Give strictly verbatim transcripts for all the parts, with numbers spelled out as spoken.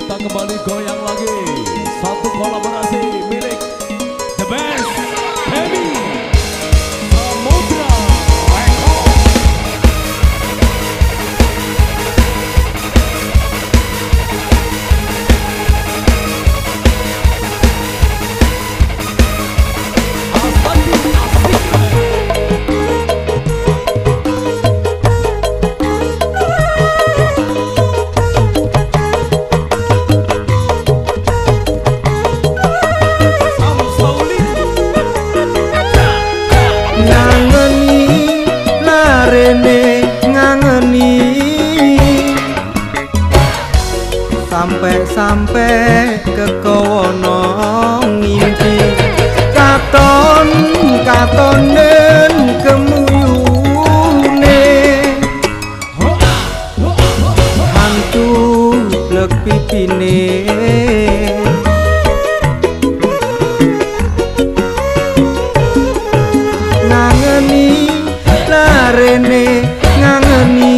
Kita kembali goyang lagi. Satu kolaborasi milik The Best Heavy Samudra Record. Sampai ke kawana ngimpi katon katonen kemuyune hantu blek pipine ngangeni larene ngangeni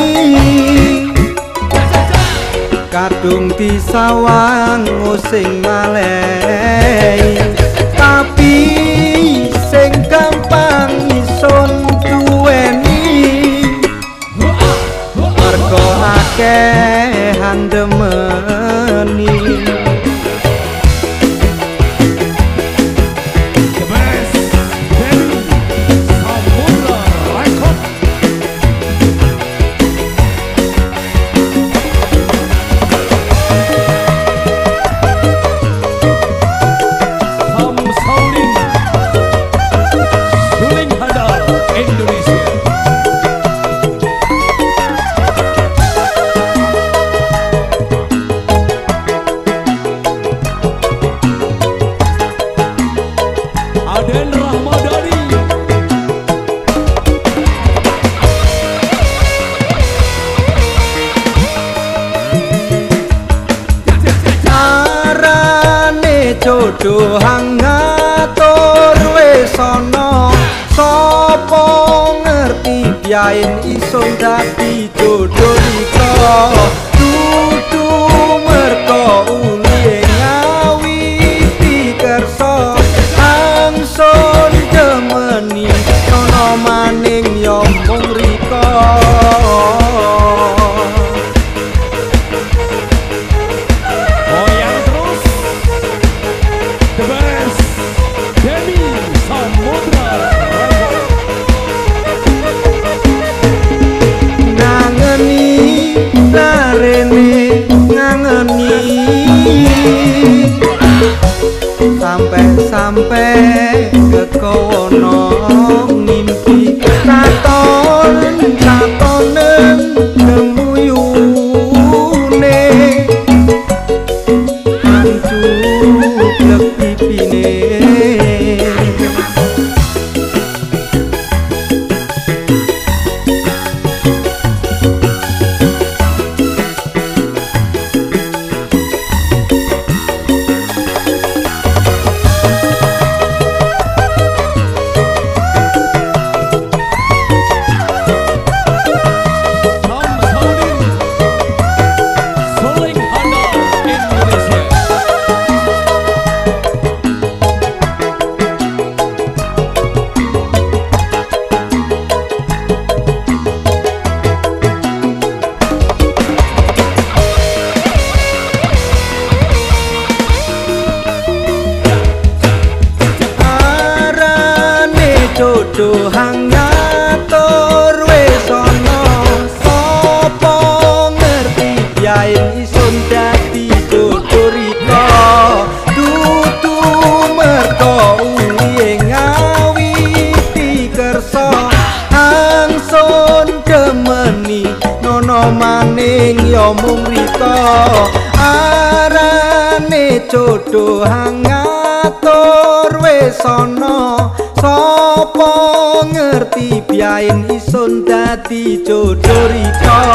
kadung disawang sing malai tapi sing gampang ison duweni mergo akeh handemeni. Jodoh ngatur wis ana sapa ngerti biyen iso dadi jodoh ika dudu merko uli ngawiti kersa angsun demeni ana maning yo mung rika. Sampai ke kawana ngimpi katon katonen kemuyune hantu blek pipine jodoh ngatur wis ana sapa ngerti biyen isun dadi jodoh rika dudu merko uli ngawiti kersa angsun demeni nono maning yo mung rika arane jodoh ngatur wis ana sapa ngerti biyen isun dadi jodoh rika